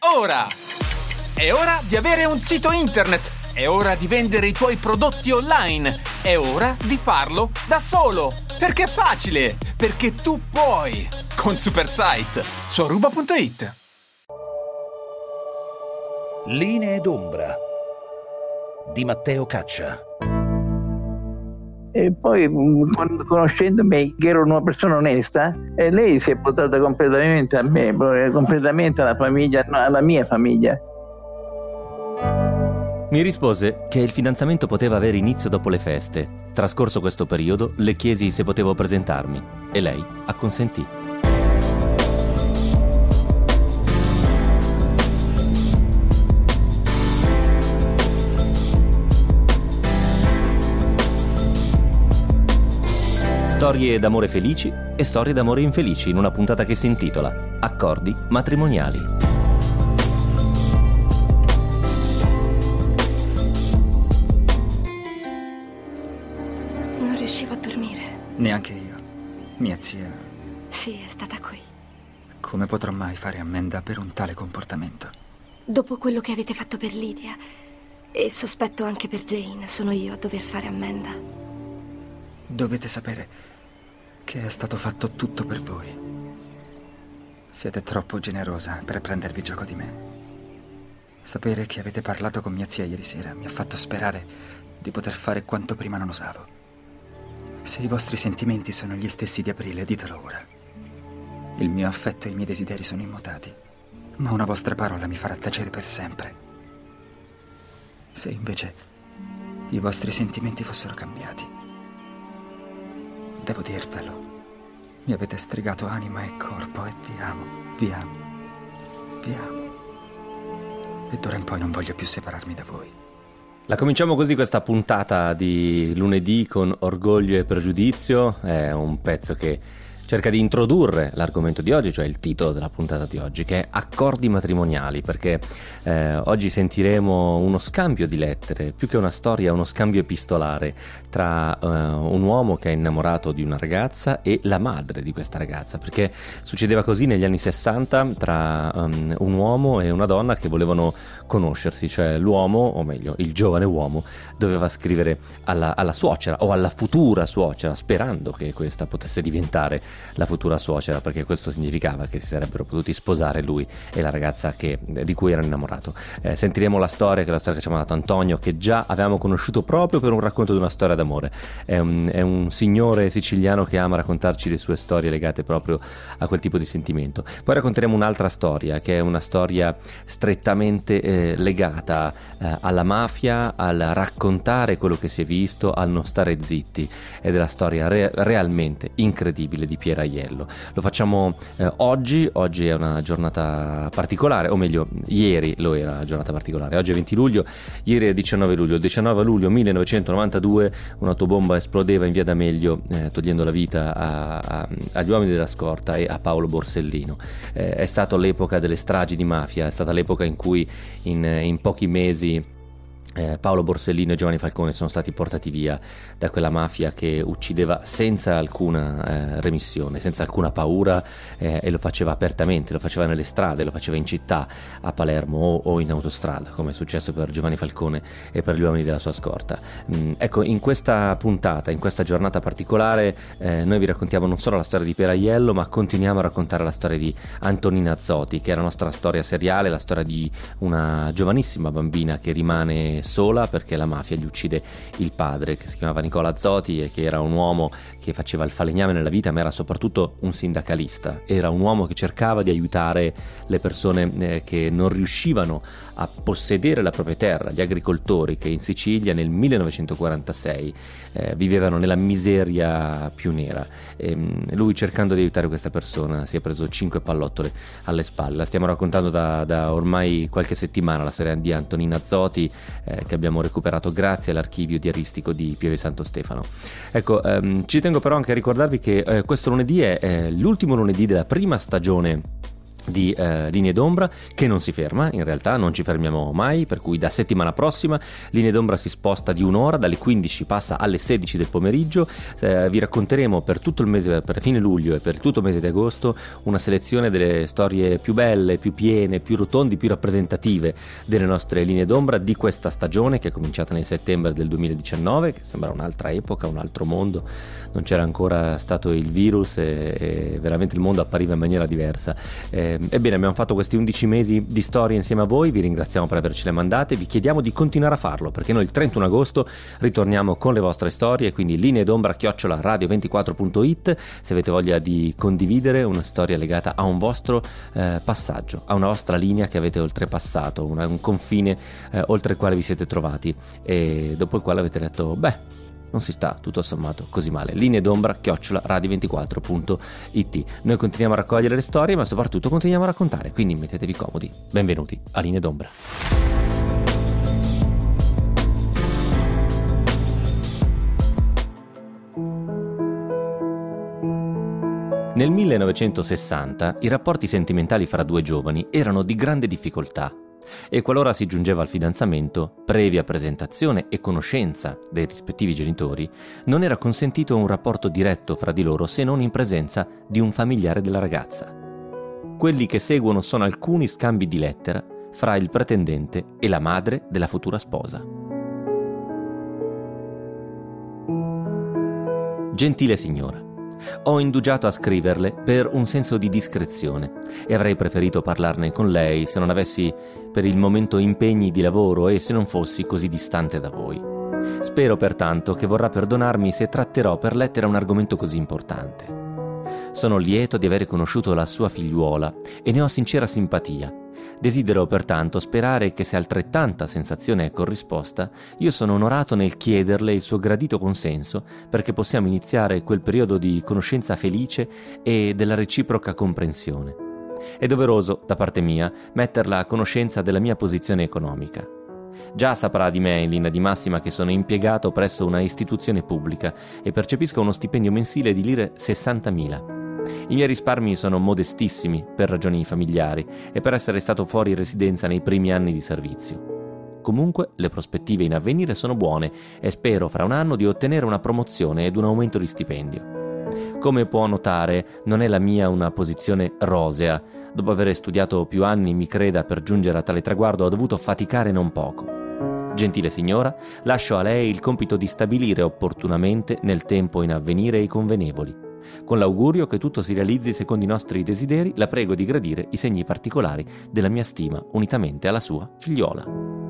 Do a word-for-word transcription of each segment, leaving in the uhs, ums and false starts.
ora! È ora di avere un sito internet! È ora di vendere i tuoi prodotti online! È ora di farlo da solo! Perché è facile! Perché tu puoi! Con Supersite su aruba punto it. Linee d'ombra di Matteo Caccia. E poi, conoscendo me, che ero una persona onesta, e lei si è buttata completamente a me, completamente alla famiglia, alla mia famiglia. Mi rispose che il fidanzamento poteva avere inizio dopo le feste. Trascorso questo periodo, le chiesi se potevo presentarmi e lei acconsentì. Storie d'amore felici e storie d'amore infelici in una puntata che si intitola Accordi matrimoniali. Non riuscivo a dormire. Neanche io. Mia zia. Sì, è stata qui. Come potrò mai fare ammenda per un tale comportamento? Dopo quello che avete fatto per Lydia, e sospetto anche per Jane, sono io a dover fare ammenda. Dovete sapere che è stato fatto tutto per voi. Siete troppo generosa per prendervi gioco di me. Sapere che avete parlato con mia zia ieri sera mi ha fatto sperare di poter fare quanto prima non osavo. Se i vostri sentimenti sono gli stessi di aprile, ditelo ora. Il mio affetto e i miei desideri sono immutati, ma una vostra parola mi farà tacere per sempre. Se invece i vostri sentimenti fossero cambiati, devo dirvelo, mi avete stregato anima e corpo e vi amo, vi amo, vi amo. E d'ora in poi non voglio più separarmi da voi. La cominciamo così questa puntata di lunedì con Orgoglio e Pregiudizio. È un pezzo che cerca di introdurre l'argomento di oggi, cioè il titolo della puntata di oggi, che è Accordi matrimoniali, perché eh, oggi sentiremo uno scambio di lettere, più che una storia, uno scambio epistolare tra eh, un uomo che è innamorato di una ragazza e la madre di questa ragazza, perché succedeva così negli anni sessanta tra um, un uomo e una donna che volevano conoscersi, cioè l'uomo, o meglio il giovane uomo, doveva scrivere alla, alla suocera o alla futura suocera, sperando che questa potesse diventare la futura suocera, perché questo significava che si sarebbero potuti sposare lui e la ragazza che, di cui erano innamorato. Eh, sentiremo la storia, che è la storia che ci ha mandato Antonio, che già avevamo conosciuto proprio per un racconto di una storia d'amore. È un, è un signore siciliano che ama raccontarci le sue storie legate proprio a quel tipo di sentimento. Poi racconteremo un'altra storia, che è una storia strettamente eh, legata eh, alla mafia, al raccontare quello che si è visto, al non stare zitti, ed è la storia re- realmente incredibile di Piero Aiello. Lo facciamo eh, oggi, oggi è una giornata particolare, o meglio ieri lo era una giornata particolare. Oggi è venti luglio, ieri è diciannove luglio. Il diciannove luglio millenovecentonovantadue un'autobomba esplodeva in via D'Amelio, eh, togliendo la vita a, a, agli uomini della scorta e a Paolo Borsellino. Eh, è stata l'epoca delle stragi di mafia, è stata l'epoca in cui in, in pochi mesi Eh, Paolo Borsellino e Giovanni Falcone sono stati portati via da quella mafia che uccideva senza alcuna eh, remissione, senza alcuna paura, eh, e lo faceva apertamente, lo faceva nelle strade, lo faceva in città, a Palermo o, o in autostrada, come è successo per Giovanni Falcone e per gli uomini della sua scorta. Mm, ecco, in questa puntata, in questa giornata particolare, eh, noi vi raccontiamo non solo la storia di Piero Aiello, ma continuiamo a raccontare la storia di Antonina Zotti, che è la nostra storia seriale, la storia di una giovanissima bambina che rimane sola perché la mafia gli uccide il padre, che si chiamava Nicola Zotti e che era un uomo che faceva il falegname nella vita, ma era soprattutto un sindacalista. Era un uomo che cercava di aiutare le persone eh, che non riuscivano a possedere la propria terra, gli agricoltori che in Sicilia nel millenovecentoquarantasei eh, vivevano nella miseria più nera. E, lui, cercando di aiutare questa persona, si è preso cinque pallottole alle spalle. La stiamo raccontando da, da ormai qualche settimana, la storia di Antonina Zotti, eh, che abbiamo recuperato grazie all'archivio diaristico di Pieve Santo Stefano. Ecco, ehm, ci tengo però anche a ricordarvi che eh, questo lunedì è eh, l'ultimo lunedì della prima stagione di eh, Linee d'Ombra, che non si ferma, in realtà non ci fermiamo mai, per cui da settimana prossima Linee d'Ombra si sposta di un'ora, dalle quindici passa alle sedici del pomeriggio. Eh, vi racconteremo per tutto il mese, per fine luglio e per tutto il mese di agosto, una selezione delle storie più belle, più piene, più rotondi, più rappresentative delle nostre Linee d'Ombra di questa stagione, che è cominciata nel settembre del duemiladiciannove, che sembra un'altra epoca, un altro mondo, non c'era ancora stato il virus e, e veramente il mondo appariva in maniera diversa. Eh, Ebbene, abbiamo fatto questi undici mesi di storie insieme a voi, vi ringraziamo per avercele mandate, vi chiediamo di continuare a farlo, perché noi il trentuno agosto ritorniamo con le vostre storie, quindi linee d'ombra chiocciola radio ventiquattro punto it, se avete voglia di condividere una storia legata a un vostro eh, passaggio, a una vostra linea che avete oltrepassato, una, un confine eh, oltre il quale vi siete trovati e dopo il quale avete detto, beh, non si sta tutto sommato così male. Linee d'ombra chiocciola radio ventiquattro punto it. Noi continuiamo a raccogliere le storie, ma soprattutto continuiamo a raccontare, quindi mettetevi comodi. Benvenuti a Linee d'Ombra. Nel millenovecentosessanta i rapporti sentimentali fra due giovani erano di grande difficoltà. E qualora si giungeva al fidanzamento, previa presentazione e conoscenza dei rispettivi genitori, non era consentito un rapporto diretto fra di loro se non in presenza di un familiare della ragazza. Quelli che seguono sono alcuni scambi di lettera fra il pretendente e la madre della futura sposa. Gentile signora, ho indugiato a scriverle per un senso di discrezione e avrei preferito parlarne con lei se non avessi per il momento impegni di lavoro e se non fossi così distante da voi. Spero pertanto che vorrà perdonarmi se tratterò per lettera un argomento così importante. Sono lieto di aver conosciuto la sua figliuola e ne ho sincera simpatia. Desidero pertanto sperare che se altrettanta sensazione è corrisposta, io sono onorato nel chiederle il suo gradito consenso perché possiamo iniziare quel periodo di conoscenza felice e della reciproca comprensione. È doveroso, da parte mia, metterla a conoscenza della mia posizione economica. Già saprà di me in linea di massima che sono impiegato presso una istituzione pubblica e percepisco uno stipendio mensile di lire sessantamila. I miei risparmi sono modestissimi per ragioni familiari e per essere stato fuori residenza nei primi anni di servizio. Comunque le prospettive in avvenire sono buone e spero fra un anno di ottenere una promozione ed un aumento di stipendio. Come può notare, non è la mia una posizione rosea. Dopo aver studiato più anni, mi creda, per giungere a tale traguardo ho dovuto faticare non poco. Gentile signora, lascio a lei il compito di stabilire opportunamente nel tempo in avvenire i convenevoli. Con l'augurio che tutto si realizzi secondo i nostri desideri, la prego di gradire i segni particolari della mia stima unitamente alla sua figliuola.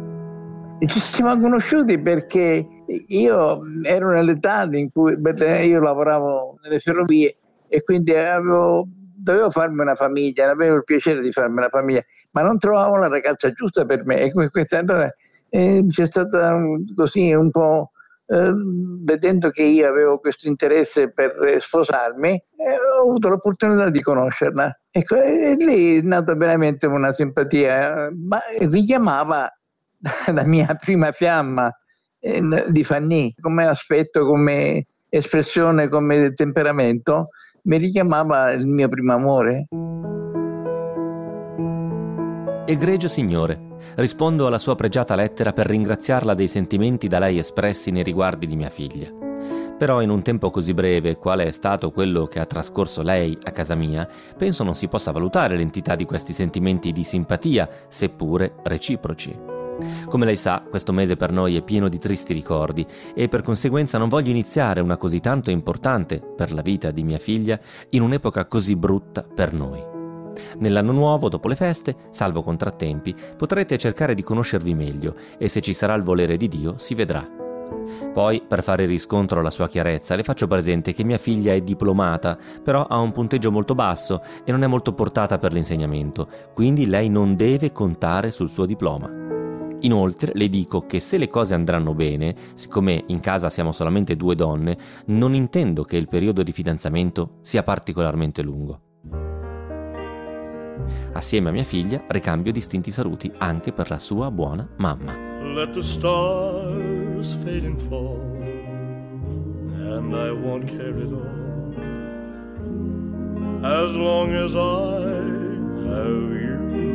Ci siamo conosciuti perché io ero nell'età in cui io lavoravo nelle ferrovie e quindi avevo, dovevo farmi una famiglia, avevo il piacere di farmi una famiglia, ma non trovavo la ragazza giusta per me e questa allora eh, c'è stata un, così un po'. Eh, vedendo che io avevo questo interesse per sposarmi, eh, ho avuto l'opportunità di conoscerla. Ecco, e lì è nata veramente una simpatia, ma richiamava la mia prima fiamma eh, di Fanny, come aspetto, come espressione, come temperamento, mi richiamava il mio primo amore. Egregio signore, rispondo alla sua pregiata lettera per ringraziarla dei sentimenti da lei espressi nei riguardi di mia figlia. Però in un tempo così breve, quale è stato quello che ha trascorso lei a casa mia, penso non si possa valutare l'entità di questi sentimenti di simpatia, seppure reciproci. Come lei sa, questo mese per noi è pieno di tristi ricordi e per conseguenza non voglio iniziare una così tanto importante per la vita di mia figlia in un'epoca così brutta per noi. Nell'anno nuovo, dopo le feste, salvo contrattempi, potrete cercare di conoscervi meglio e se ci sarà il volere di Dio si vedrà. Poi, per fare riscontro alla sua chiarezza, le faccio presente che mia figlia è diplomata, però ha un punteggio molto basso e non è molto portata per l'insegnamento, quindi lei non deve contare sul suo diploma. Inoltre le dico che se le cose andranno bene, siccome in casa siamo solamente due donne, non intendo che il periodo di fidanzamento sia particolarmente lungo. Assieme a mia figlia ricambio distinti saluti anche per la sua buona mamma. Let the stars fade and fall, and I won't care at all, as long as I have you.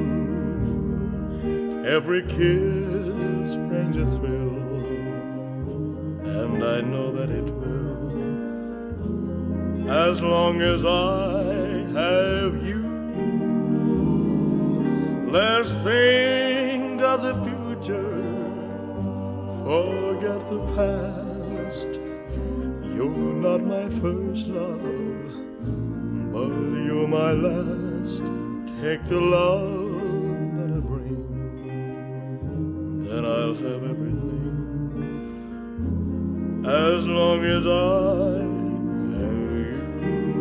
Every kiss brings a thrill, and I know that it will, as long as I have you. Let's think of the future, forget the past. You're not my first love, but you're my last. Take the love that I bring, then I'll have everything, as long as I have you.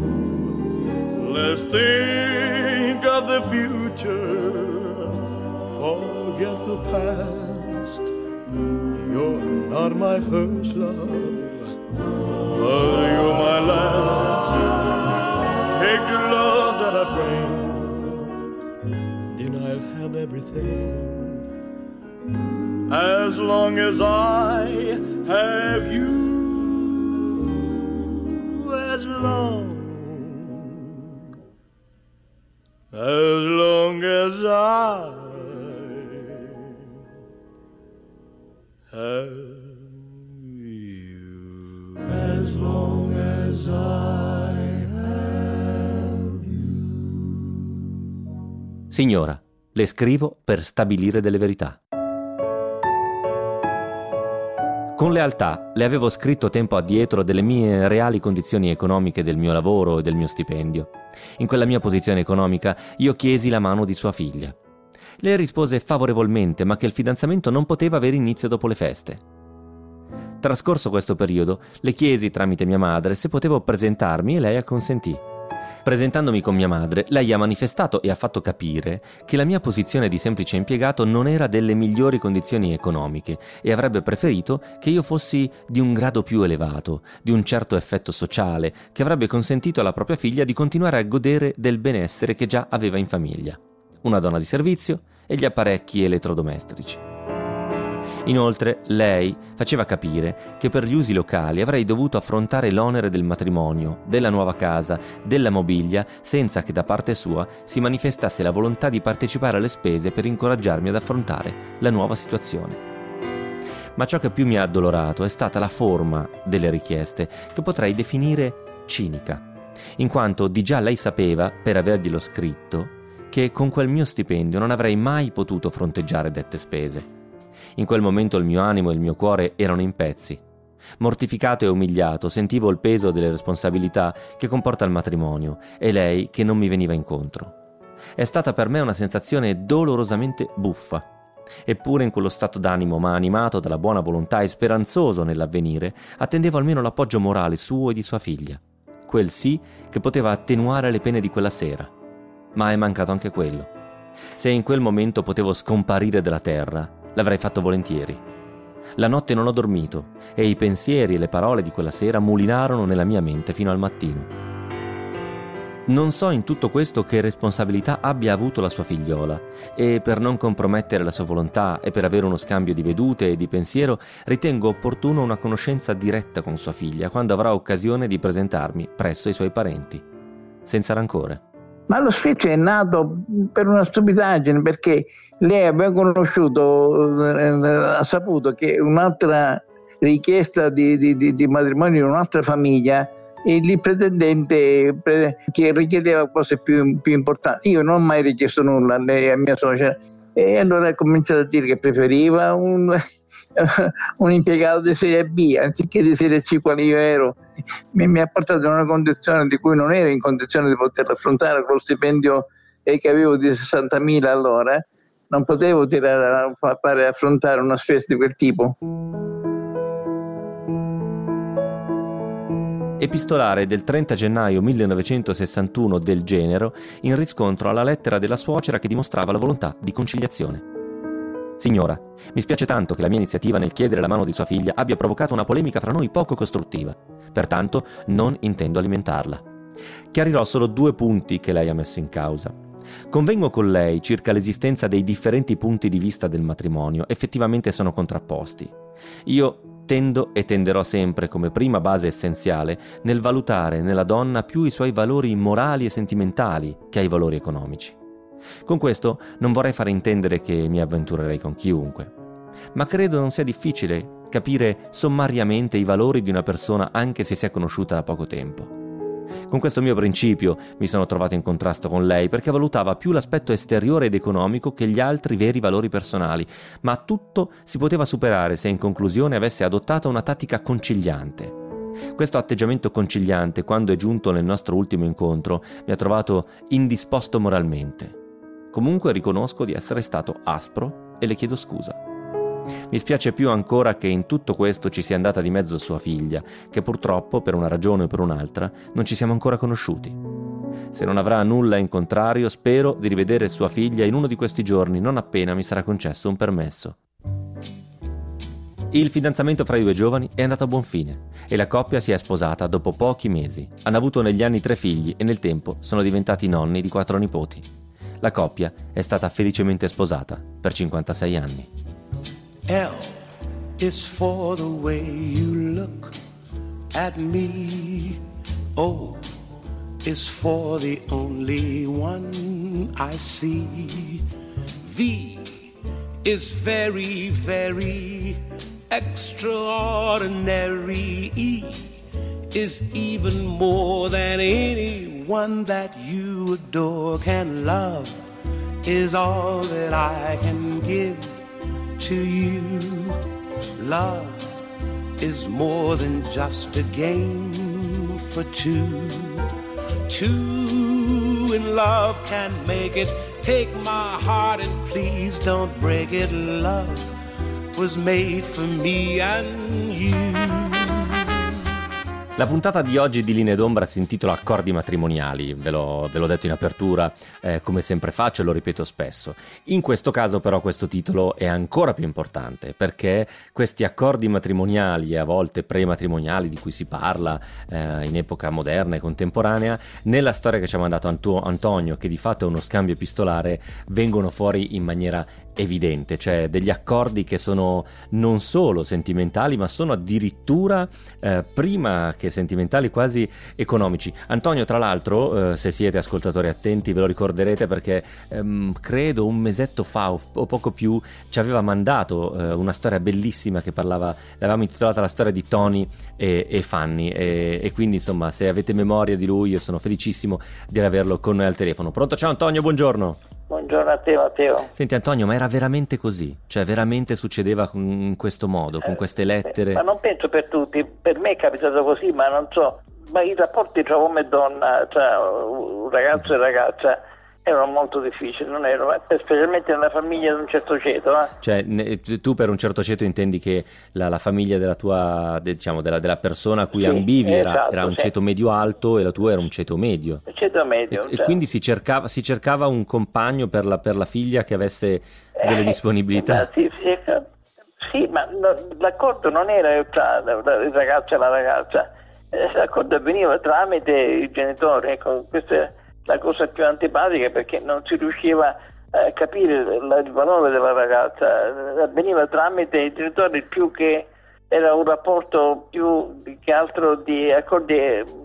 Let's think of the future, forget the past. You're not my first love, but you're my last. Take the love that I bring, then I'll have everything, as long as I have you. As long, as long as I have you. As long as I have you. Signora, le scrivo per stabilire delle verità. Con lealtà le avevo scritto tempo addietro delle mie reali condizioni economiche del mio lavoro e del mio stipendio. In quella mia posizione economica io chiesi la mano di sua figlia. Lei rispose favorevolmente, ma che il fidanzamento non poteva avere inizio dopo le feste. Trascorso questo periodo, le chiesi tramite mia madre se potevo presentarmi e lei acconsentì. Presentandomi con mia madre, lei ha manifestato e ha fatto capire che la mia posizione di semplice impiegato non era delle migliori condizioni economiche e avrebbe preferito che io fossi di un grado più elevato, di un certo effetto sociale, che avrebbe consentito alla propria figlia di continuare a godere del benessere che già aveva in famiglia. Una donna di servizio e gli apparecchi elettrodomestici. Inoltre, lei faceva capire che per gli usi locali avrei dovuto affrontare l'onere del matrimonio, della nuova casa, della mobilia, senza che da parte sua si manifestasse la volontà di partecipare alle spese per incoraggiarmi ad affrontare la nuova situazione. Ma ciò che più mi ha addolorato è stata la forma delle richieste, che potrei definire cinica, in quanto di già lei sapeva, per averglielo scritto, che con quel mio stipendio non avrei mai potuto fronteggiare dette spese. In quel momento il mio animo e il mio cuore erano in pezzi. Mortificato e umiliato, sentivo il peso delle responsabilità che comporta il matrimonio e lei che non mi veniva incontro. È stata per me una sensazione dolorosamente buffa. Eppure in quello stato d'animo, ma animato dalla buona volontà e speranzoso nell'avvenire, attendevo almeno l'appoggio morale suo e di sua figlia. Quel sì che poteva attenuare le pene di quella sera. Ma è mancato anche quello. Se in quel momento potevo scomparire dalla terra, l'avrei fatto volentieri. La notte non ho dormito e i pensieri e le parole di quella sera mulinarono nella mia mente fino al mattino. Non so in tutto questo che responsabilità abbia avuto la sua figliola e per non compromettere la sua volontà e per avere uno scambio di vedute e di pensiero ritengo opportuno una conoscenza diretta con sua figlia quando avrà occasione di presentarmi presso i suoi parenti. Senza rancore. Ma lo sfizio è nato per una stupidaggine, perché lei aveva conosciuto, eh, ha saputo che un'altra richiesta di, di, di, di matrimonio in un'altra famiglia, il, il pretendente pre, che richiedeva cose più, più importanti. Io non ho mai richiesto nulla a lei e a mia suocera, e allora ha cominciato a dire che preferiva un, un impiegato di serie B anziché di serie C quale io ero. Mi, mi ha portato in una condizione di cui non ero in condizione di poter affrontare con lo stipendio che avevo di sessantamila allora. Non potevo tirare a fare affrontare una spesa di quel tipo. Epistolare del trenta gennaio millenovecentosessantuno del genero in riscontro alla lettera della suocera che dimostrava la volontà di conciliazione. Signora, mi spiace tanto che la mia iniziativa nel chiedere la mano di sua figlia abbia provocato una polemica fra noi poco costruttiva. Pertanto non intendo alimentarla. Chiarirò solo due punti che lei ha messo in causa. Convengo con lei circa l'esistenza dei differenti punti di vista del matrimonio, effettivamente sono contrapposti. Io tendo e tenderò sempre come prima base essenziale nel valutare nella donna più i suoi valori morali e sentimentali che ai valori economici. Con questo non vorrei fare intendere che mi avventurerei con chiunque, ma credo non sia difficile capire sommariamente i valori di una persona anche se si è conosciuta da poco tempo. Con questo mio principio mi sono trovato in contrasto con lei perché valutava più l'aspetto esteriore ed economico che gli altri veri valori personali, ma tutto si poteva superare se in conclusione avesse adottato una tattica conciliante. Questo atteggiamento conciliante, quando è giunto nel nostro ultimo incontro, mi ha trovato indisposto moralmente. Comunque riconosco di essere stato aspro e le chiedo scusa. Mi spiace più ancora che in tutto questo ci sia andata di mezzo sua figlia, che purtroppo, per una ragione o per un'altra, non ci siamo ancora conosciuti. Se non avrà nulla in contrario, spero di rivedere sua figlia in uno di questi giorni, non appena mi sarà concesso un permesso. Il fidanzamento fra i due giovani è andato a buon fine e la coppia si è sposata dopo pochi mesi. Hanno avuto negli anni tre figli e nel tempo sono diventati nonni di quattro nipoti. La coppia è stata felicemente sposata per cinquantasei anni. L is for the way you look at me. O is for the only one I see. V is very, very extraordinary. E is even more than anyone that you adore can love. Is all that I can give to you. Love is more than just a game for two. Two in love can make it. Take my heart and please don't break it. Love was made for me and you. La puntata di oggi di Linee d'Ombra si intitola Accordi matrimoniali, ve l'ho, ve l'ho detto in apertura, eh, come sempre faccio e lo ripeto spesso. In questo caso però questo titolo è ancora più importante perché questi accordi matrimoniali e a volte prematrimoniali di cui si parla eh, in epoca moderna e contemporanea, nella storia che ci ha mandato Anto- Antonio, che di fatto è uno scambio epistolare, vengono fuori in maniera evidente, cioè degli accordi che sono non solo sentimentali ma sono addirittura eh, prima che sentimentali quasi economici. Antonio, tra l'altro, eh, se siete ascoltatori attenti ve lo ricorderete perché ehm, credo un mesetto fa o, o poco più ci aveva mandato eh, una storia bellissima che parlava, l'avevamo intitolata La storia di Tony e, e Fanny e, e quindi insomma se avete memoria di lui io sono felicissimo di averlo con noi al telefono. Pronto? Ciao Antonio, buongiorno. Buongiorno a te Matteo. Senti Antonio, ma era veramente così? Cioè veramente succedeva in questo modo, con queste lettere? Eh, ma non penso per tutti, per me è capitato così, ma non so, ma i rapporti tra uomo e donna, tra un ragazzo e ragazza erano molto difficili, non erano, specialmente nella famiglia di un certo ceto. Eh? Cioè ne, tu per un certo ceto intendi che la, la famiglia della tua, diciamo, della, della persona a cui sì, ambivi era, esatto, era un sì. ceto medio-alto e la tua era un ceto medio. Ceto medio. E, cioè. e quindi si cercava, si cercava un compagno per la, per la figlia che avesse delle eh, disponibilità? Sì, sì, sì, ma no, l'accordo non era tra il ragazzo e la ragazza, eh, l'accordo avveniva tramite i genitori, ecco, questa è la cosa più antipatica perché non si riusciva a capire la, il valore della ragazza, avveniva tramite i genitori più che era un rapporto più che altro di accordi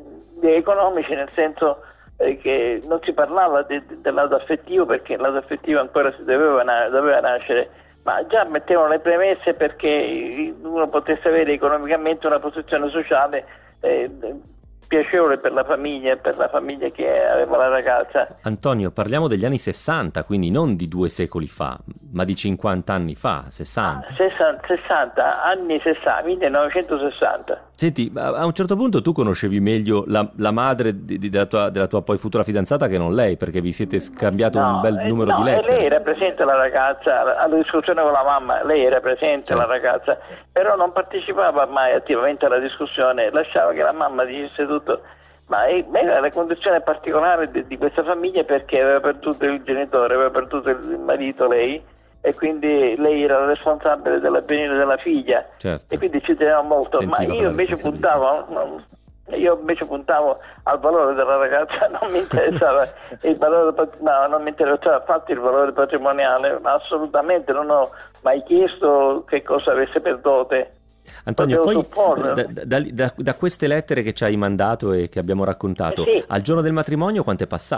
di economici, nel senso eh, che non si parlava de, de, del lato affettivo perché il lato affettivo ancora si doveva, na- doveva nascere, ma già mettevano le premesse perché uno potesse avere economicamente una posizione sociale eh, piacevole per la famiglia e per la famiglia che aveva la ragazza. Antonio, parliamo degli anni sessanta, quindi non di due secoli fa, ma di cinquanta anni fa, sessanta. Ah, sessanta, sessanta, anni sessanta, millenovecentosessanta. Senti, a un certo punto tu conoscevi meglio la, la madre di, di, della, tua, della tua poi futura fidanzata che non lei, perché vi siete scambiato no, un bel eh, numero no, di lettere. Lei era presente la ragazza, alla discussione con la mamma, lei era presente certo. la ragazza, però non partecipava mai attivamente alla discussione, lasciava che la mamma dicesse tutto. Ma era la condizione particolare di, di questa famiglia perché aveva perduto il genitore, aveva perduto il marito lei e quindi lei era la responsabile dell'avvenire della figlia, certo. E quindi ci teneva molto. Sentiva ma io invece puntavo non, io invece puntavo al valore della ragazza, non mi interessava il valore, no, non mi interessava affatto il valore patrimoniale, assolutamente non ho mai chiesto che cosa avesse per dote. Antonio, poi da, da, da, da queste lettere che ci hai mandato e che abbiamo raccontato, eh sì. al giorno del matrimonio quanto è passato?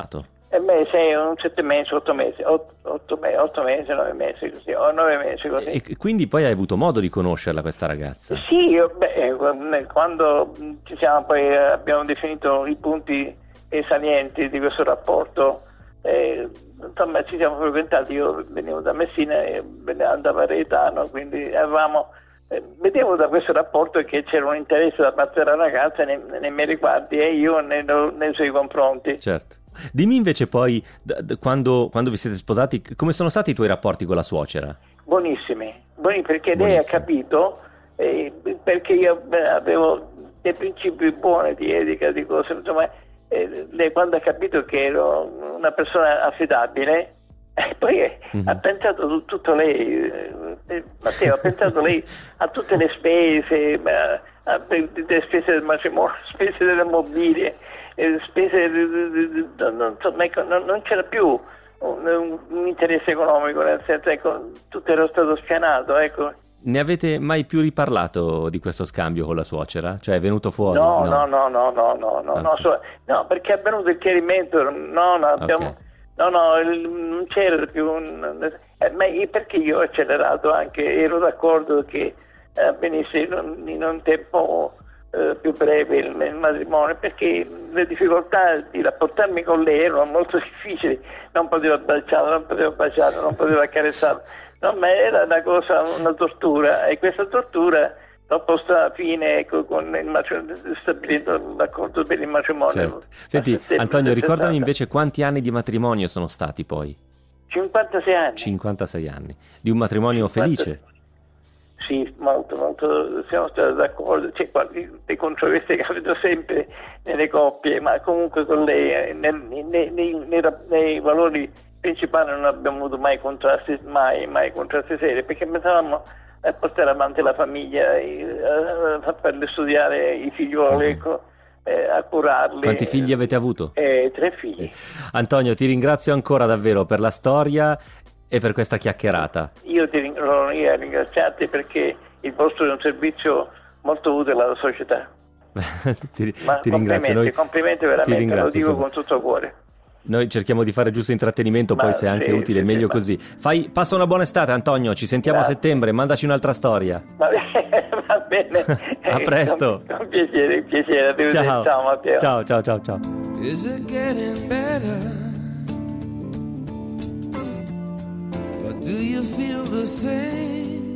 E me sei un sette mesi, otto mesi, otto, otto, me, otto mesi, nove mesi così, o nove mesi così. E quindi poi hai avuto modo di conoscerla questa ragazza? Sì, io, beh, quando ci siamo poi abbiamo definito i punti salienti di questo rapporto, eh, insomma ci siamo frequentati, io venivo da Messina e andavo a Reitano, quindi avevamo, eh, vedevo da questo rapporto che c'era un interesse da parte della ragazza nei, nei miei riguardi e io nei, nei suoi confronti. Certo. Dimmi invece poi, d- d- quando, quando vi siete sposati, come sono stati i tuoi rapporti con la suocera? Buonissimi, buoni, perché lei ha capito, eh, perché io beh, avevo dei principi buoni di etica, di cose, insomma, eh, lei quando ha capito che ero una persona affidabile, eh, poi mm-hmm. ha pensato tu, tutto lei, eh, Matteo, ha pensato lei a tutte le spese, a, a, le spese del matrimonio, spese delle mobilie, spese, non, ecco, non, non c'era più un, un interesse economico, nel senso, ecco, tutto era stato spianato, ecco. Ne avete mai più riparlato di questo scambio con la suocera? Cioè è venuto fuori? No, no, no, no, no, no, no, okay. no, so, no, perché è venuto il chiarimento, no, no, abbiamo, okay. no, no, non c'era più un, eh, ma perché io ho accelerato anche, ero d'accordo che avvenisse eh, in, in un tempo Uh, più breve il, il matrimonio, perché le difficoltà di rapportarmi con lei erano molto difficili, non potevo baciare, non potevo baciare, non potevo accarezzare, no, ma era una cosa, una tortura, e questa tortura l'ho posta a fine, ecco, con il matrimonio, stabilito l'accordo per il matrimonio. Certo. Senti, Antonio, ricordami invece quanti anni di matrimonio sono stati poi? cinquantasei anni. cinquantasei anni. Di un matrimonio cinquanta felice? Sì, molto, molto, siamo stati d'accordo, c'è le controversie che capito sempre nelle coppie, ma comunque con lei nei, nei, nei, nei, nei valori principali non abbiamo avuto mai contrasti, mai, mai contrasti seri, perché pensavamo a portare avanti la famiglia, a farle studiare i figlioli, ecco, eh, a curarli. Quanti figli avete avuto? Eh, tre figli. Antonio, ti ringrazio ancora davvero per la storia e per questa chiacchierata. Io ti ringrazio, ringraziarti perché il vostro è un servizio molto utile alla società. ti, Ma ti complimenti, ringrazio. Noi, complimenti veramente, lo dico insomma. Con tutto il cuore. Noi cerchiamo di fare giusto intrattenimento, ma poi se è anche sì, utile, sì, meglio sì, così. Fai, passa una buona estate, Antonio, ci sentiamo Grazie. a settembre, mandaci un'altra storia. Va bene, va bene. A presto. Con, con piacere, piacere. Ciao. Ciao Matteo. Ciao, ciao, ciao, ciao. Is it getting better? Or do you feel the same?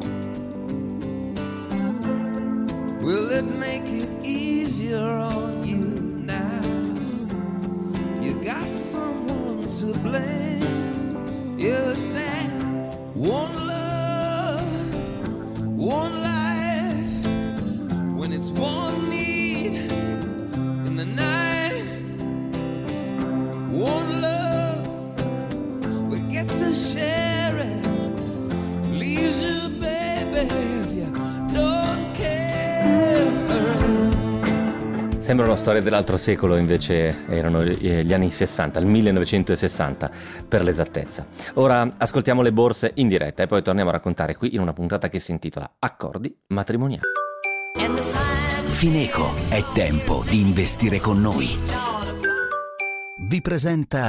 Will it make it easier on you now? You got someone to blame. You said one love, one life. When it's one need in the night, one love, we get to share it. Leaves you, baby, if you don't care. Sembrano storie dell'altro secolo, invece erano gli anni sessanta, il millenovecentosessanta per l'esattezza. Ora ascoltiamo le borse in diretta e poi torniamo a raccontare qui in una puntata che si intitola Accordi matrimoniali. Fineco, è tempo di investire con noi. Vi presenta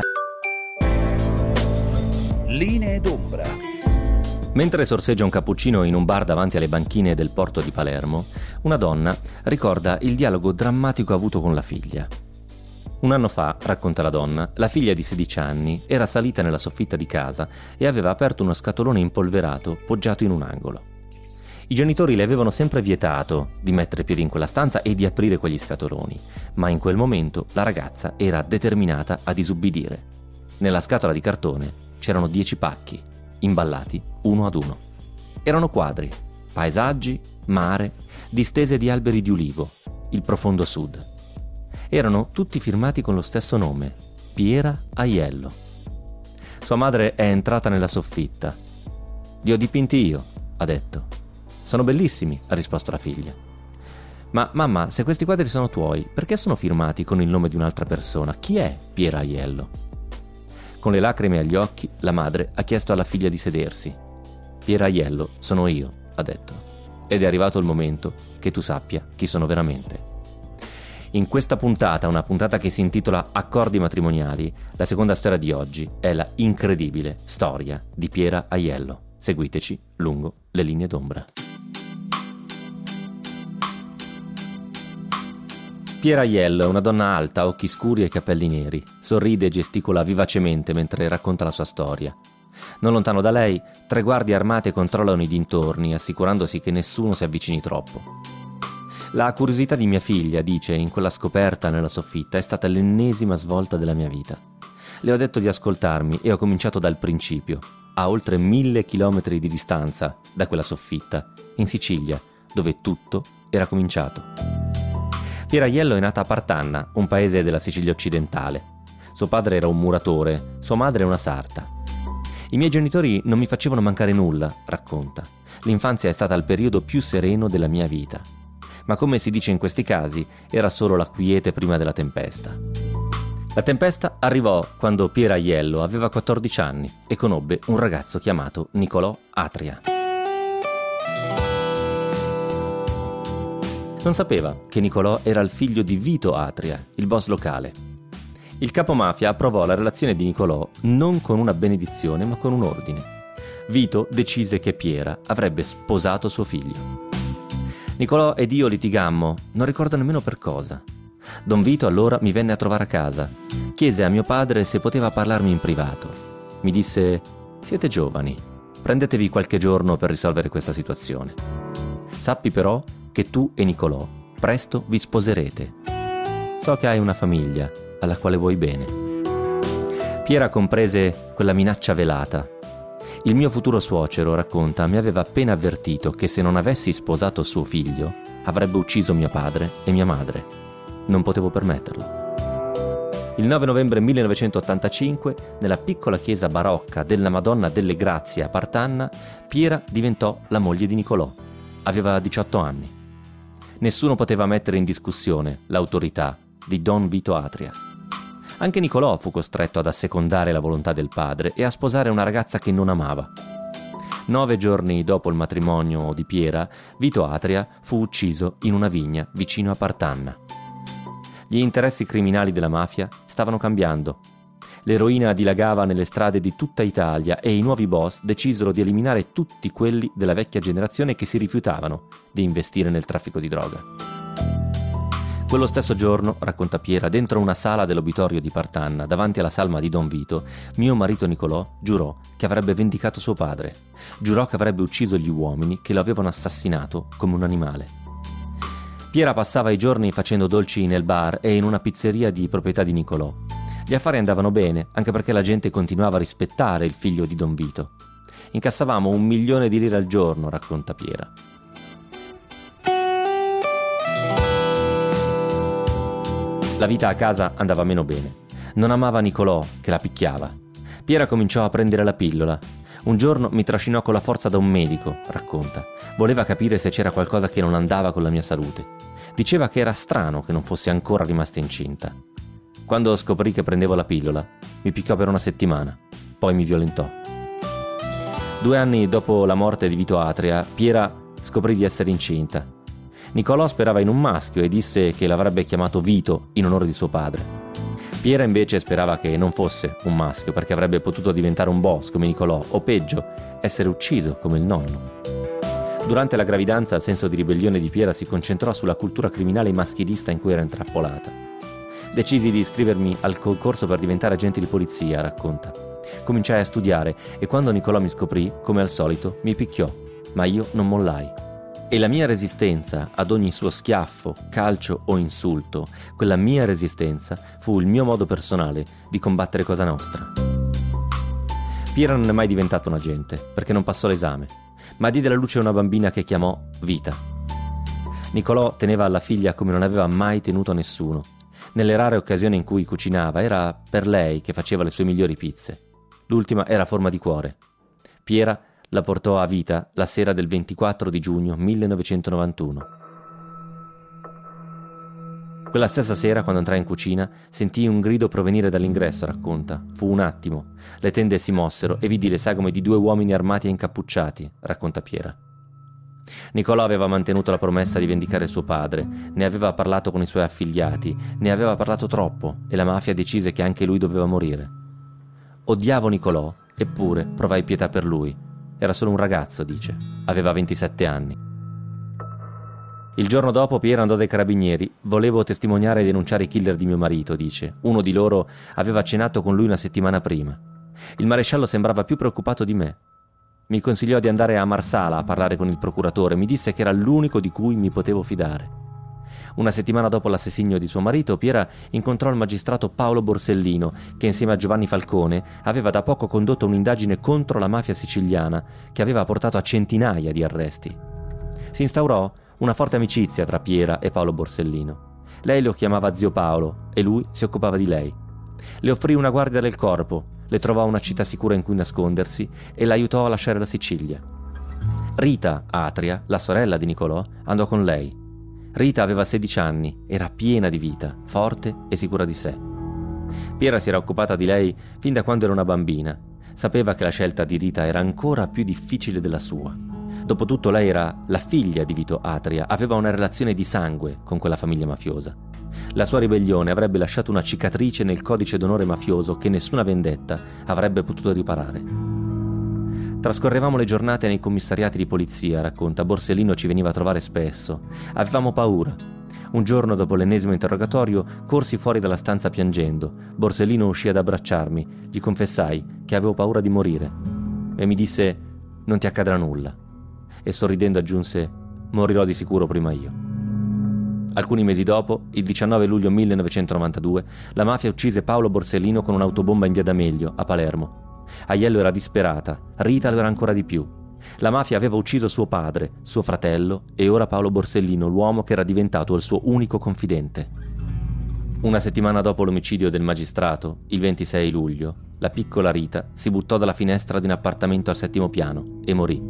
Linee d'ombra. Mentre sorseggia un cappuccino in un bar davanti alle banchine del porto di Palermo, una donna ricorda il dialogo drammatico avuto con la figlia. Un anno fa, racconta la donna, la figlia di sedici anni era salita nella soffitta di casa e aveva aperto uno scatolone impolverato poggiato in un angolo. I genitori le avevano sempre vietato di mettere piedi in quella stanza e di aprire quegli scatoloni, ma in quel momento la ragazza era determinata a disubbidire. Nella scatola di cartone c'erano dieci pacchi, imballati uno ad uno. Erano quadri, paesaggi, mare, distese di alberi di ulivo, il profondo sud. Erano tutti firmati con lo stesso nome, Piera Aiello. Sua madre è entrata nella soffitta. Li ho dipinti io, ha detto. Sono bellissimi, ha risposto la figlia. Ma mamma, se questi quadri sono tuoi, perché sono firmati con il nome di un'altra persona? Chi è Piera Aiello? Con le lacrime agli occhi, la madre ha chiesto alla figlia di sedersi. Piera Aiello sono io, ha detto. Ed è arrivato il momento che tu sappia chi sono veramente. In questa puntata, una puntata che si intitola Accordi matrimoniali, la seconda storia di oggi è la incredibile storia di Piera Aiello. Seguiteci lungo le linee d'ombra. Piera Aiello è una donna alta, occhi scuri e capelli neri. Sorride e gesticola vivacemente mentre racconta la sua storia. Non lontano da lei, tre guardie armate controllano i dintorni, assicurandosi che nessuno si avvicini troppo. La curiosità di mia figlia, dice, in quella scoperta nella soffitta, è stata l'ennesima svolta della mia vita. Le ho detto di ascoltarmi e ho cominciato dal principio, a oltre mille chilometri di distanza da quella soffitta, in Sicilia, dove tutto era cominciato. Piera Aiello è nata a Partanna, un paese della Sicilia occidentale. Suo padre era un muratore, sua madre una sarta. I miei genitori non mi facevano mancare nulla, racconta. L'infanzia è stata il periodo più sereno della mia vita. Ma come si dice in questi casi, era solo la quiete prima della tempesta. La tempesta arrivò quando Piera Aiello aveva quattordici anni e conobbe un ragazzo chiamato Nicolò Atria. Non sapeva che Nicolò era il figlio di Vito Atria, il boss locale. Il capomafia approvò la relazione di Nicolò non con una benedizione ma con un ordine. Vito decise che Piera avrebbe sposato suo figlio. Nicolò ed io litigammo, non ricordo nemmeno per cosa. Don Vito allora mi venne a trovare a casa. Chiese a mio padre se poteva parlarmi in privato. Mi disse: siete giovani, prendetevi qualche giorno per risolvere questa situazione. Sappi però che tu e Nicolò presto vi sposerete. So che hai una famiglia alla quale vuoi bene. Piera comprese quella minaccia velata. Il mio futuro suocero, racconta, mi aveva appena avvertito che se non avessi sposato suo figlio avrebbe ucciso mio padre e mia madre. Non potevo permetterlo. Il nove novembre millenovecentottantacinque, nella piccola chiesa barocca della Madonna delle Grazie a Partanna, Piera diventò la moglie di Nicolò. Aveva diciotto anni. Nessuno poteva mettere in discussione l'autorità di Don Vito Atria. Anche Nicolò fu costretto ad assecondare la volontà del padre e a sposare una ragazza che non amava. Nove giorni dopo il matrimonio di Piera, Vito Atria fu ucciso in una vigna vicino a Partanna. Gli interessi criminali della mafia stavano cambiando. L'eroina dilagava nelle strade di tutta Italia e i nuovi boss decisero di eliminare tutti quelli della vecchia generazione che si rifiutavano di investire nel traffico di droga. Quello stesso giorno, racconta Piera, dentro una sala dell'obitorio di Partanna, davanti alla salma di Don Vito, mio marito Nicolò giurò che avrebbe vendicato suo padre. Giurò che avrebbe ucciso gli uomini che lo avevano assassinato come un animale. Piera passava i giorni facendo dolci nel bar e in una pizzeria di proprietà di Nicolò. Gli affari andavano bene, anche perché la gente continuava a rispettare il figlio di Don Vito. Incassavamo un milione di lire al giorno, racconta Piera. La vita a casa andava meno bene. Non amava Nicolò, che la picchiava. Piera cominciò a prendere la pillola. Un giorno mi trascinò con la forza da un medico, racconta. Voleva capire se c'era qualcosa che non andava con la mia salute. Diceva che era strano che non fosse ancora rimasta incinta. Quando scoprì che prendevo la pillola, mi picchiò per una settimana, poi mi violentò. Due anni dopo la morte di Vito Atria, Piera scoprì di essere incinta. Nicolò sperava in un maschio e disse che l'avrebbe chiamato Vito in onore di suo padre. Piera invece sperava che non fosse un maschio perché avrebbe potuto diventare un boss come Nicolò o peggio, essere ucciso come il nonno. Durante la gravidanza il senso di ribellione di Piera si concentrò sulla cultura criminale maschilista in cui era intrappolata. Decisi di iscrivermi al concorso per diventare agente di polizia, racconta. Cominciai a studiare e quando Nicolò mi scoprì, come al solito, mi picchiò, ma io non mollai. E la mia resistenza ad ogni suo schiaffo, calcio o insulto, quella mia resistenza fu il mio modo personale di combattere Cosa Nostra. Piera non è mai diventato un agente, perché non passò l'esame, ma diede alla luce una bambina che chiamò Vita. Nicolò teneva alla figlia come non aveva mai tenuto a nessuno. Nelle rare occasioni in cui cucinava, era per lei che faceva le sue migliori pizze. L'ultima era a forma di cuore. Piera la portò a Vita la sera del ventiquattro di giugno millenovecentonovantuno. Quella stessa sera, quando entrai in cucina, sentii un grido provenire dall'ingresso, racconta. Fu un attimo. Le tende si mossero e vidi le sagome di due uomini armati e incappucciati, racconta Piera. Nicolò aveva mantenuto la promessa di vendicare suo padre, ne aveva parlato con i suoi affiliati, ne aveva parlato troppo e la mafia decise che anche lui doveva morire. Odiavo Nicolò, eppure provai pietà per lui. Era solo un ragazzo, dice. Aveva ventisette anni. Il giorno dopo Piera andò dai carabinieri. Volevo testimoniare e denunciare i killer di mio marito, dice. Uno di loro aveva cenato con lui una settimana prima. Il maresciallo sembrava più preoccupato di me. Mi consigliò di andare a Marsala a parlare con il procuratore. Mi disse che era l'unico di cui mi potevo fidare. Una settimana dopo l'assassinio di suo marito, Piera incontrò il magistrato Paolo Borsellino, che insieme a Giovanni Falcone aveva da poco condotto un'indagine contro la mafia siciliana che aveva portato a centinaia di arresti. Si instaurò una forte amicizia tra Piera e Paolo Borsellino. Lei lo chiamava zio Paolo e lui si occupava di lei. Le offrì una guardia del corpo, le trovò una città sicura in cui nascondersi e l'aiutò a lasciare la Sicilia. Rita Atria, la sorella di Nicolò, andò con lei. Rita aveva sedici anni, era piena di vita, forte e sicura di sé. Piera si era occupata di lei fin da quando era una bambina. Sapeva che la scelta di Rita era ancora più difficile della sua. Dopotutto lei era la figlia di Vito Atria, aveva una relazione di sangue con quella famiglia mafiosa. La sua ribellione avrebbe lasciato una cicatrice nel codice d'onore mafioso che nessuna vendetta avrebbe potuto riparare. Trascorrevamo le giornate nei commissariati di polizia, racconta. Borsellino ci veniva a trovare spesso. Avevamo paura. Un giorno, dopo l'ennesimo interrogatorio, corsi fuori dalla stanza piangendo. Borsellino uscì ad abbracciarmi. Gli confessai che avevo paura di morire. E mi disse: «Non ti accadrà nulla». E sorridendo aggiunse: «Morirò di sicuro prima io». Alcuni mesi dopo, il diciannove luglio millenovecentonovantadue, la mafia uccise Paolo Borsellino con un'autobomba in via D'Amelio, a Palermo. Aiello era disperata, Rita lo era ancora di più. La mafia aveva ucciso suo padre, suo fratello e ora Paolo Borsellino, l'uomo che era diventato il suo unico confidente. Una settimana dopo l'omicidio del magistrato, il ventisei luglio, la piccola Rita si buttò dalla finestra di un appartamento al settimo piano e morì.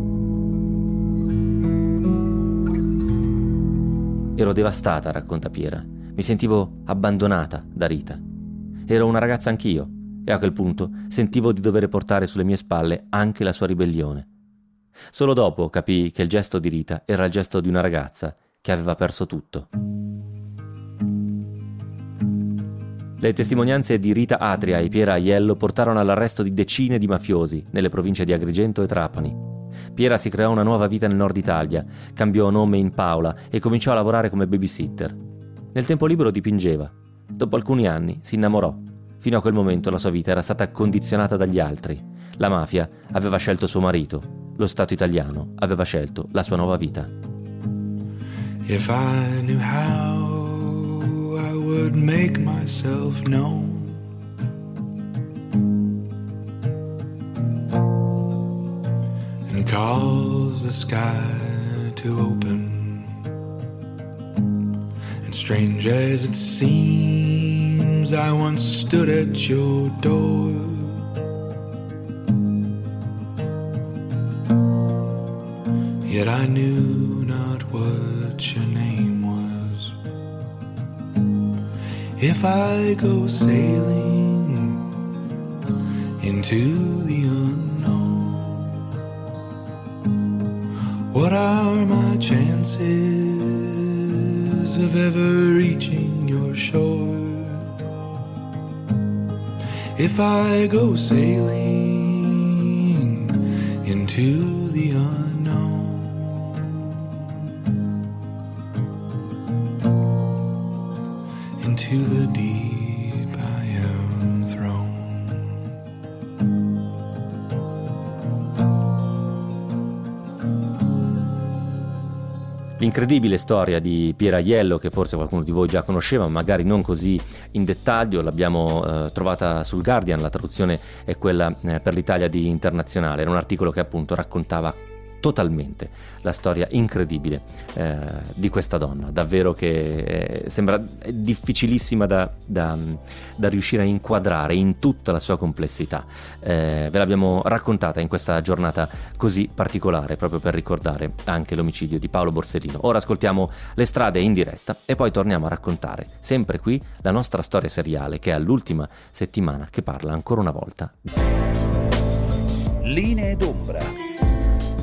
Ero devastata, racconta Piera. Mi sentivo abbandonata da Rita. Ero una ragazza anch'io e a quel punto sentivo di dover portare sulle mie spalle anche la sua ribellione. Solo dopo capii che il gesto di Rita era il gesto di una ragazza che aveva perso tutto. Le testimonianze di Rita Atria e Piera Aiello portarono all'arresto di decine di mafiosi nelle province di Agrigento e Trapani. Piera si creò una nuova vita nel nord Italia, cambiò nome in Paola e cominciò a lavorare come babysitter. Nel tempo libero dipingeva. Dopo alcuni anni si innamorò. Fino a quel momento la sua vita era stata condizionata dagli altri. La mafia aveva scelto suo marito, lo Stato italiano aveva scelto la sua nuova vita. If I knew how, I would make myself known. And cause the sky to open. And strange as it seems, I once stood at your door. Yet I knew not what your name was. If I go sailing into the unknown, what are my chances of ever reaching your shore? If I go sailing into the unknown, into the deep I am thrown. L'incredibile storia di Piera Aiello, che forse qualcuno di voi già conosceva, magari non così in dettaglio, l'abbiamo eh, trovata sul Guardian, la traduzione è quella eh, per l'Italia di Internazionale, era un articolo che appunto raccontava totalmente la storia incredibile eh, di questa donna, davvero che eh, sembra difficilissima da, da, da riuscire a inquadrare in tutta la sua complessità. Eh, ve l'abbiamo raccontata in questa giornata così particolare, proprio per ricordare anche l'omicidio di Paolo Borsellino. Ora ascoltiamo Le strade in diretta e poi torniamo a raccontare sempre qui la nostra storia seriale, che è all'ultima settimana che parla ancora una volta. Linee d'ombra.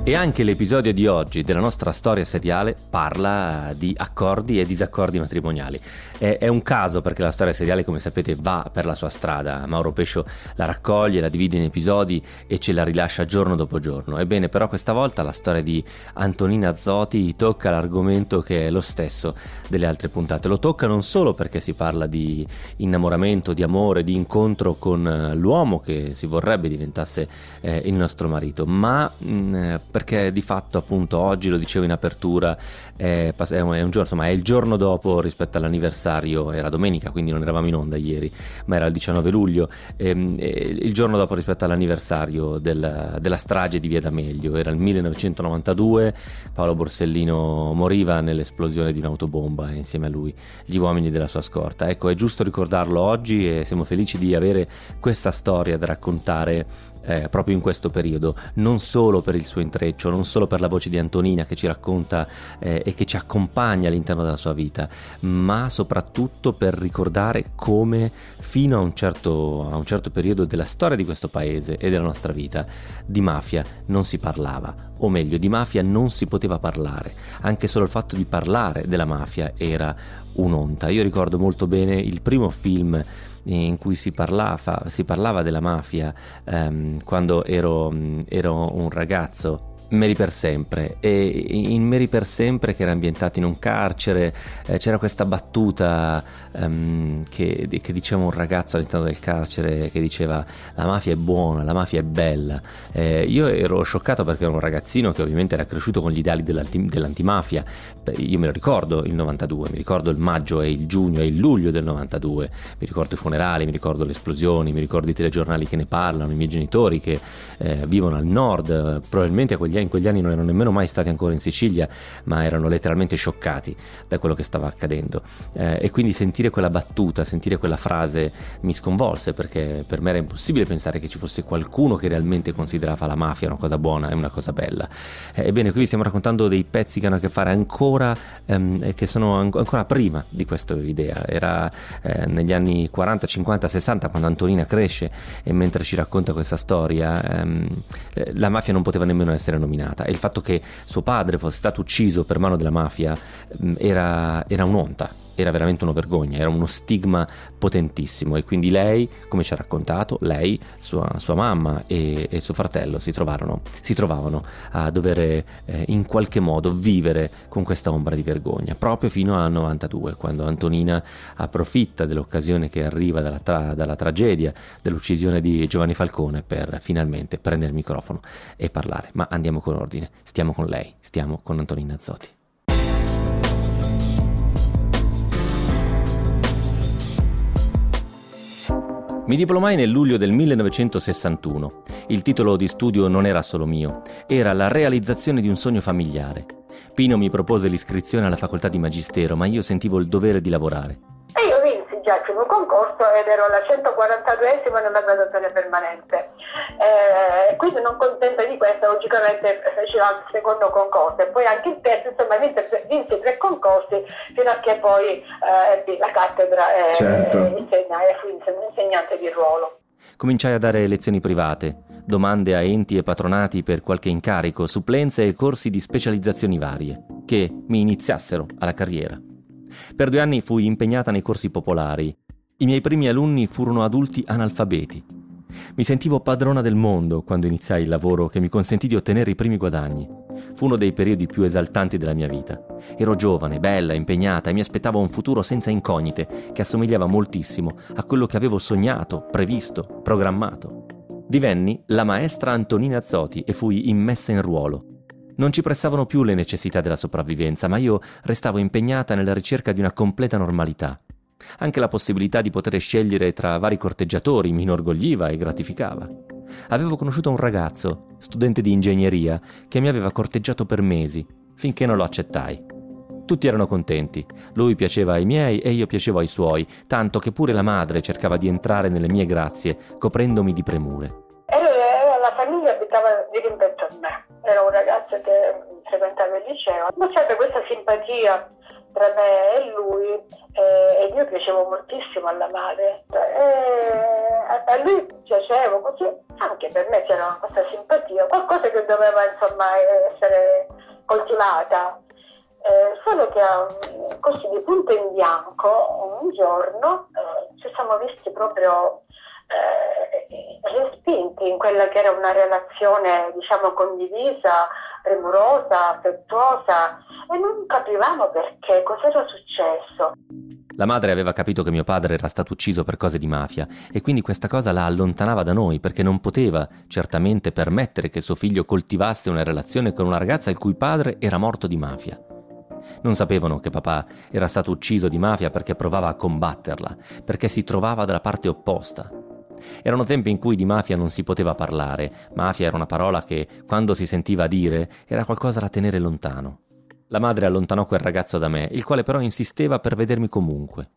E anche l'episodio di oggi della nostra storia seriale parla di accordi e disaccordi matrimoniali. È, è un caso perché la storia seriale, come sapete, va per la sua strada. Mauro Pescio la raccoglie, la divide in episodi e ce la rilascia giorno dopo giorno. Ebbene, però questa volta la storia di Antonina Azzoti tocca l'argomento che è lo stesso delle altre puntate. Lo tocca non solo perché si parla di innamoramento, di amore, di incontro con l'uomo che si vorrebbe diventasse eh, il nostro marito, ma mh, perché di fatto, appunto, oggi, lo dicevo in apertura, è, è un giorno, insomma, è il giorno dopo rispetto all'anniversario. Era domenica, quindi non eravamo in onda ieri, ma era il diciannove luglio, ehm, il giorno dopo rispetto all'anniversario del, della strage di Via D'Amelio. Era il millenovecentonovantadue, Paolo Borsellino moriva nell'esplosione di un'autobomba e insieme a lui gli uomini della sua scorta. Ecco, è giusto ricordarlo oggi e siamo felici di avere questa storia da raccontare Eh, proprio in questo periodo, non solo per il suo intreccio, non solo per la voce di Antonina che ci racconta eh, e che ci accompagna all'interno della sua vita, ma soprattutto per ricordare come fino a un certo, a un certo periodo della storia di questo paese e della nostra vita di mafia non si parlava, o meglio, di mafia non si poteva parlare. Anche solo il fatto di parlare della mafia era un'onta. Io ricordo molto bene il primo film in cui si parlava, si parlava della mafia ehm, quando ero, ero un ragazzo, Meri per sempre, e in Meri per sempre, che era ambientato in un carcere, eh, c'era questa battuta ehm, che, che diceva un ragazzo all'interno del carcere che diceva: la mafia è buona, la mafia è bella. Eh, io ero scioccato perché ero un ragazzino che ovviamente era cresciuto con gli ideali dell'antimafia. Io me lo ricordo il novantadue, mi ricordo il maggio e il giugno e il luglio del novantadue, mi ricordo i funerali, mi ricordo le esplosioni, mi ricordo i telegiornali che ne parlano, i miei genitori che eh, vivono al nord, probabilmente a quegli in quegli anni non erano nemmeno mai stati ancora in Sicilia, ma erano letteralmente scioccati da quello che stava accadendo, eh, e quindi sentire quella battuta, sentire quella frase mi sconvolse, perché per me era impossibile pensare che ci fosse qualcuno che realmente considerava la mafia una cosa buona e una cosa bella. Eh, ebbene, qui vi stiamo raccontando dei pezzi che hanno a che fare ancora ehm, che sono an- ancora prima di questa idea. Era eh, negli anni quaranta, cinquanta, sessanta, quando Antonina cresce, e mentre ci racconta questa storia ehm, la mafia non poteva nemmeno essere nominata, e il fatto che suo padre fosse stato ucciso per mano della mafia era, era un'onta, era veramente una vergogna, era uno stigma potentissimo. E quindi lei, come ci ha raccontato, lei, sua, sua mamma e, e suo fratello si trovarono, si trovavano a dover eh, in qualche modo vivere con questa ombra di vergogna, proprio fino al novantadue, quando Antonina approfitta dell'occasione che arriva dalla, tra, dalla tragedia dell'uccisione di Giovanni Falcone per finalmente prendere il microfono e parlare. Ma andiamo con ordine, stiamo con lei, stiamo con Antonina Azzoti. Mi diplomai nel luglio del millenovecentosessantuno. Il titolo di studio non era solo mio, era la realizzazione di un sogno familiare. Pino mi propose l'iscrizione alla facoltà di magistero, ma io sentivo il dovere di lavorare. E io vinsi già il primo concorso ed ero la centoquarantaduesima nella graduazione permanente. Eh, quindi non contenta di questo, logicamente feci il secondo concorso e poi anche il terzo, insomma vinsi, vinsi tre concorsi fino a che poi eh, la cattedra e certo. insegna, e fui insegnante di ruolo. Cominciai a dare lezioni private, domande a enti e patronati per qualche incarico, supplenze e corsi di specializzazioni varie, che mi iniziassero alla carriera. Per due anni fui impegnata nei corsi popolari. I miei primi alunni furono adulti analfabeti. Mi sentivo padrona del mondo quando iniziai il lavoro che mi consentì di ottenere i primi guadagni. Fu uno dei periodi più esaltanti della mia vita. Ero giovane, bella, impegnata e mi aspettavo un futuro senza incognite che assomigliava moltissimo a quello che avevo sognato, previsto, programmato. Divenni la maestra Antonina Azzoti e fui immessa in ruolo. Non ci pressavano più le necessità della sopravvivenza, ma io restavo impegnata nella ricerca di una completa normalità. Anche la possibilità di poter scegliere tra vari corteggiatori mi inorgogliva e gratificava. Avevo conosciuto un ragazzo, studente di ingegneria, che mi aveva corteggiato per mesi, finché non lo accettai. Tutti erano contenti, lui piaceva ai miei e io piacevo ai suoi, tanto che pure la madre cercava di entrare nelle mie grazie, coprendomi di premure. E la famiglia abitava di rimpetto a me, era un ragazzo che frequentava il liceo, ma sempre questa simpatia tra me e lui, eh, e io piacevo moltissimo alla madre, e a, a lui piacevo così, anche per me c'era questa simpatia, qualcosa che doveva insomma essere coltivata. Eh, solo che um, così di punto in bianco un giorno eh, ci siamo visti proprio eh, respinti in quella che era una relazione, diciamo, condivisa, premurosa, affettuosa, e non capivamo perché, cosa era successo. La madre aveva capito che mio padre era stato ucciso per cose di mafia e quindi questa cosa la allontanava da noi, perché non poteva certamente permettere che suo figlio coltivasse una relazione con una ragazza il cui padre era morto di mafia. Non sapevano che papà era stato ucciso di mafia perché provava a combatterla, perché si trovava dalla parte opposta. Erano tempi in cui di mafia non si poteva parlare. Mafia era una parola che, quando si sentiva dire, era qualcosa da tenere lontano. La madre allontanò quel ragazzo da me, il quale però insisteva per vedermi comunque.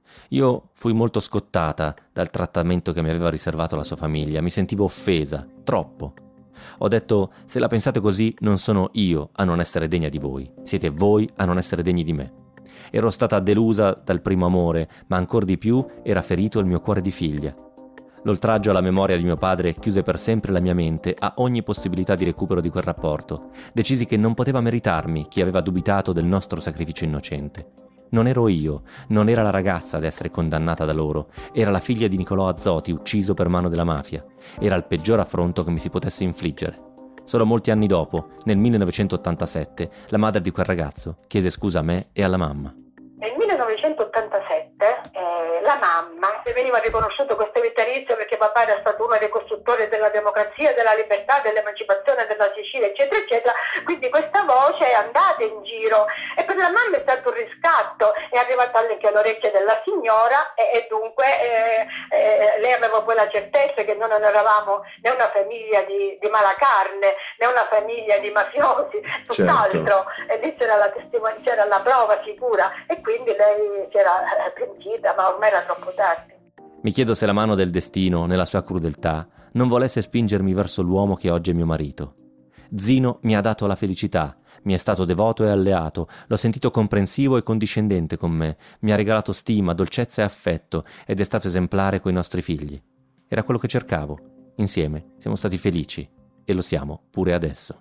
Io fui molto scottata dal trattamento che mi aveva riservato la sua famiglia, mi sentivo offesa, troppo. Ho detto, se la pensate così, non sono io a non essere degna di voi, siete voi a non essere degni di me. Ero stata delusa dal primo amore, ma ancor di più era ferito il mio cuore di figlia. L'oltraggio alla memoria di mio padre chiuse per sempre la mia mente a ogni possibilità di recupero di quel rapporto. Decisi che non poteva meritarmi chi aveva dubitato del nostro sacrificio innocente. Non ero io, non era la ragazza ad essere condannata da loro, era la figlia di Nicolò Azzotti, ucciso per mano della mafia. Era il peggior affronto che mi si potesse infliggere. Solo molti anni dopo, nel millenovecentottantasette, la madre di quel ragazzo chiese scusa a me e alla mamma. Nel millenovecentottantasette eh, la mamma veniva riconosciuto questo vitalizio perché papà era stato uno dei costruttori della democrazia, della libertà, dell'emancipazione della Sicilia, eccetera, eccetera. Quindi questa voce è andata in giro e per la mamma è stato un riscatto, è arrivata anche all'orecchia della signora e, e dunque eh, eh, lei aveva poi la certezza che noi non eravamo né una famiglia di, di mala carne, né una famiglia di mafiosi, tutt'altro. Certo. E lì c'era la testimonianza, c'era la prova sicura e quindi lei si era pentita, ma ormai era troppo tardi. Mi chiedo se la mano del destino, nella sua crudeltà, non volesse spingermi verso l'uomo che oggi è mio marito. Zino mi ha dato la felicità, mi è stato devoto e alleato, l'ho sentito comprensivo e condiscendente con me, mi ha regalato stima, dolcezza e affetto ed è stato esemplare coi nostri figli. Era quello che cercavo. Insieme siamo stati felici e lo siamo pure adesso.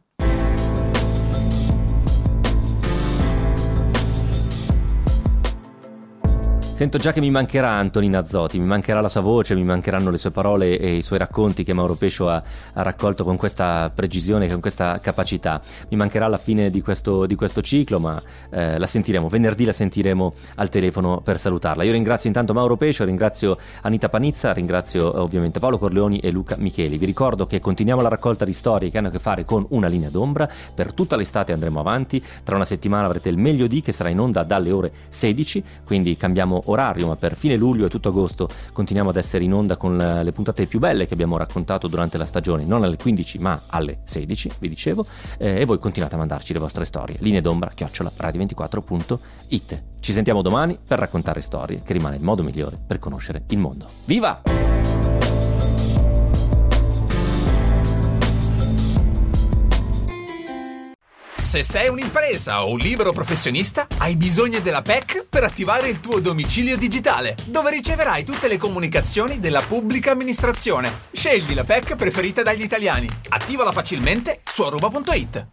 Sento già che mi mancherà Antonina Azzotti, mi mancherà la sua voce, mi mancheranno le sue parole e i suoi racconti che Mauro Pescio ha, ha raccolto con questa precisione, con questa capacità. Mi mancherà alla fine di questo, di questo ciclo, ma eh, la sentiremo, venerdì la sentiremo al telefono per salutarla. Io ringrazio intanto Mauro Pescio, ringrazio Anita Panizza, ringrazio ovviamente Paolo Corleoni e Luca Micheli. Vi ricordo che continuiamo la raccolta di storie che hanno a che fare con Una linea d'ombra, per tutta l'estate andremo avanti, tra una settimana avrete il Meglio di che sarà in onda dalle ore sedici, quindi cambiamo orario, ma per fine luglio e tutto agosto continuiamo ad essere in onda con le puntate più belle che abbiamo raccontato durante la stagione, non alle quindici ma alle sedici, vi dicevo, eh, e voi continuate a mandarci le vostre storie. Linee d'ombra chiocciola radio ventiquattro punto it. Ci sentiamo domani per raccontare storie, che rimane il modo migliore per conoscere il mondo. Viva! Se sei un'impresa o un libero professionista, hai bisogno della P E C per attivare il tuo domicilio digitale, dove riceverai tutte le comunicazioni della pubblica amministrazione. Scegli la P E C preferita dagli italiani. Attivala facilmente su aruba punto it.